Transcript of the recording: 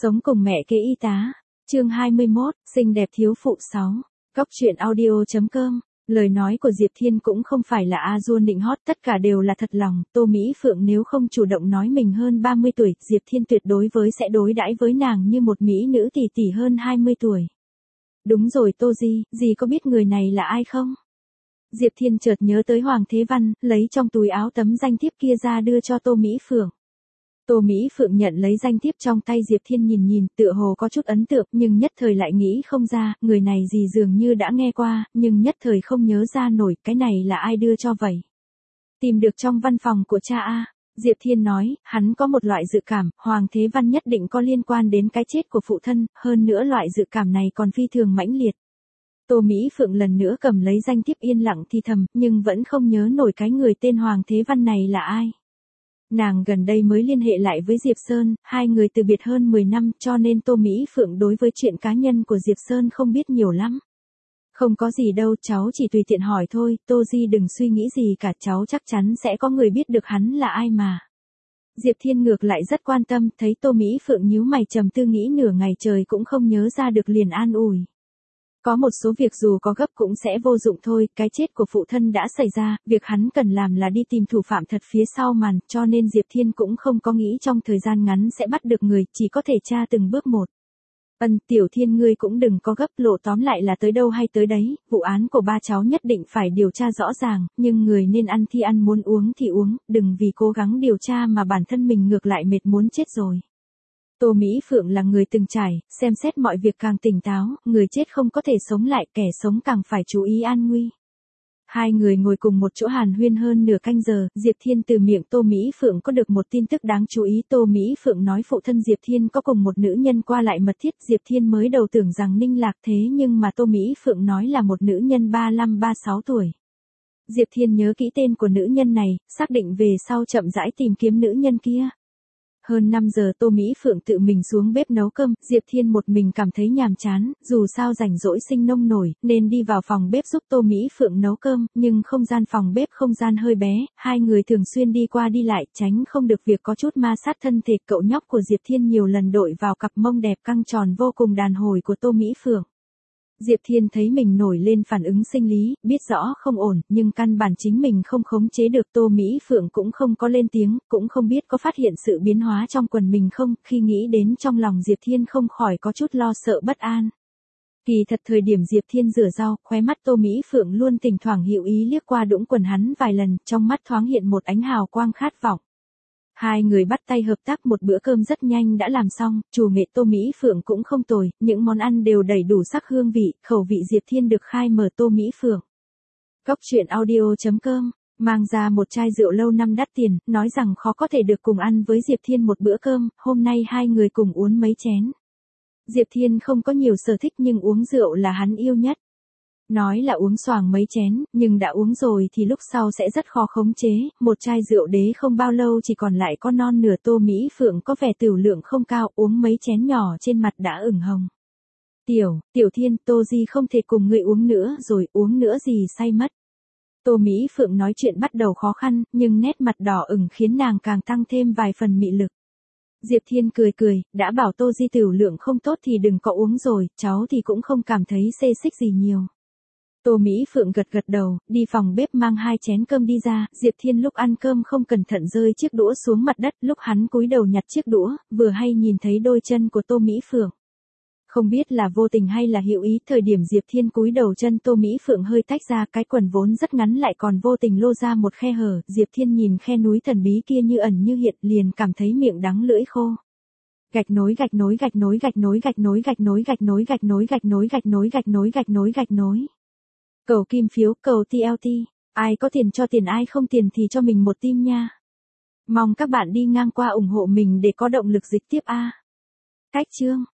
Sống cùng mẹ kế y tá. Chương 21, xinh đẹp thiếu phụ 6. Cóc truyện audio.com. Lời nói của Diệp Thiên cũng không phải là a dua nịnh hót, tất cả đều là thật lòng. Tô Mỹ Phượng nếu không chủ động nói mình hơn 30 tuổi, Diệp Thiên tuyệt đối sẽ đối đãi với nàng như một mỹ nữ tỷ tỷ hơn 20 tuổi. Đúng rồi Tô Di, dì có biết người này là ai không? Diệp Thiên chợt nhớ tới Hoàng Thế Văn, lấy trong túi áo tấm danh thiếp kia ra đưa cho Tô Mỹ Phượng. Tô Mỹ Phượng nhận lấy danh thiếp trong tay Diệp Thiên nhìn, tựa hồ có chút ấn tượng nhưng nhất thời lại nghĩ không ra, người này gì dường như đã nghe qua, nhưng nhất thời không nhớ ra nổi cái này là ai đưa cho vậy. Tìm được trong văn phòng của cha a. Diệp Thiên nói, hắn có một loại dự cảm, Hoàng Thế Văn nhất định có liên quan đến cái chết của phụ thân, hơn nữa loại dự cảm này còn phi thường mãnh liệt. Tô Mỹ Phượng lần nữa cầm lấy danh thiếp yên lặng thì thầm, nhưng vẫn không nhớ nổi cái người tên Hoàng Thế Văn này là ai. Nàng gần đây mới liên hệ lại với Diệp Sơn, hai người từ biệt hơn 10 năm cho nên Tô Mỹ Phượng đối với chuyện cá nhân của Diệp Sơn không biết nhiều lắm. Không có gì đâu, cháu chỉ tùy tiện hỏi thôi, Tô Di đừng suy nghĩ gì cả, cháu chắc chắn sẽ có người biết được hắn là ai mà. Diệp Thiên ngược lại rất quan tâm, thấy Tô Mỹ Phượng nhíu mày trầm tư nghĩ nửa ngày trời cũng không nhớ ra được liền an ủi. Có một số việc dù có gấp cũng sẽ vô dụng thôi, cái chết của phụ thân đã xảy ra, việc hắn cần làm là đi tìm thủ phạm thật phía sau màn, cho nên Diệp Thiên cũng không có nghĩ trong thời gian ngắn sẽ bắt được người, chỉ có thể tra từng bước một. Tiểu Thiên ngươi cũng đừng có gấp, lộ tóm lại là tới đâu hay tới đấy, vụ án của ba cháu nhất định phải điều tra rõ ràng, nhưng người nên ăn thì ăn muốn uống thì uống, đừng vì cố gắng điều tra mà bản thân mình ngược lại mệt muốn chết rồi. Tô Mỹ Phượng là người từng trải, xem xét mọi việc càng tỉnh táo, người chết không có thể sống lại, kẻ sống càng phải chú ý an nguy. Hai người ngồi cùng một chỗ hàn huyên hơn nửa canh giờ, Diệp Thiên từ miệng Tô Mỹ Phượng có được một tin tức đáng chú ý. Tô Mỹ Phượng nói phụ thân Diệp Thiên có cùng một nữ nhân qua lại mật thiết, Diệp Thiên mới đầu tưởng rằng Ninh Lạc thế nhưng mà Tô Mỹ Phượng nói là một nữ nhân 35-36 tuổi. Diệp Thiên nhớ kỹ tên của nữ nhân này, xác định về sau chậm rãi tìm kiếm nữ nhân kia. Hơn 5 giờ Tô Mỹ Phượng tự mình xuống bếp nấu cơm, Diệp Thiên một mình cảm thấy nhàm chán, dù sao rảnh rỗi sinh nông nổi, nên đi vào phòng bếp giúp Tô Mỹ Phượng nấu cơm, nhưng không gian phòng bếp không gian hơi bé, hai người thường xuyên đi qua đi lại, tránh không được việc có chút ma sát thân thể. Cậu nhóc của Diệp Thiên nhiều lần đội vào cặp mông đẹp căng tròn vô cùng đàn hồi của Tô Mỹ Phượng. Diệp Thiên thấy mình nổi lên phản ứng sinh lý, biết rõ không ổn, nhưng căn bản chính mình không khống chế được. Tô Mỹ Phượng cũng không có lên tiếng, cũng không biết có phát hiện sự biến hóa trong quần mình không, khi nghĩ đến trong lòng Diệp Thiên không khỏi có chút lo sợ bất an. Kỳ thật thời điểm Diệp Thiên rửa rau, khóe mắt Tô Mỹ Phượng luôn thỉnh thoảng hữu ý liếc qua đũng quần hắn vài lần, trong mắt thoáng hiện một ánh hào quang khát vọng. Hai người bắt tay hợp tác, một bữa cơm rất nhanh đã làm xong, chủ nghệ Tô Mỹ Phượng cũng không tồi, những món ăn đều đầy đủ sắc hương vị, khẩu vị Diệp Thiên được khai mở. Tô Mỹ Phượng. Cóc truyện audio.com, mang ra một chai rượu lâu năm đắt tiền, nói rằng khó có thể được cùng ăn với Diệp Thiên một bữa cơm, hôm nay hai người cùng uống mấy chén. Diệp Thiên không có nhiều sở thích nhưng uống rượu là hắn yêu nhất. Nói là uống xoàng mấy chén, nhưng đã uống rồi thì lúc sau sẽ rất khó khống chế, một chai rượu đế không bao lâu chỉ còn lại có non nửa. Tô Mỹ Phượng có vẻ tửu lượng không cao, uống mấy chén nhỏ trên mặt đã ửng hồng. Tiểu Thiên, Tô Di không thể cùng ngươi uống nữa rồi, uống nữa gì say mất. Tô Mỹ Phượng nói chuyện bắt đầu khó khăn, nhưng nét mặt đỏ ửng khiến nàng càng tăng thêm vài phần mị lực. Diệp Thiên cười, đã bảo Tô Di tửu lượng không tốt thì đừng có uống rồi, cháu thì cũng không cảm thấy xê xích gì nhiều. Tô Mỹ Phượng gật đầu, đi phòng bếp mang 2 chén cơm đi ra. Diệp Thiên lúc ăn cơm không cẩn thận rơi chiếc đũa xuống mặt đất, lúc hắn cúi đầu nhặt chiếc đũa, vừa hay nhìn thấy đôi chân của Tô Mỹ Phượng. Không biết là vô tình hay là hữu ý, thời điểm Diệp Thiên cúi đầu chân Tô Mỹ Phượng hơi tách ra, cái quần vốn rất ngắn lại còn vô tình lô ra một khe hở. Diệp Thiên nhìn khe núi thần bí kia như ẩn như hiện, liền cảm thấy miệng đắng lưỡi khô. Gạch nối. Cầu kim phiếu, cầu TLT, ai có tiền cho tiền, ai không tiền thì cho mình một tim nha. Mong các bạn đi ngang qua ủng hộ mình để có động lực dịch tiếp a. Cách chương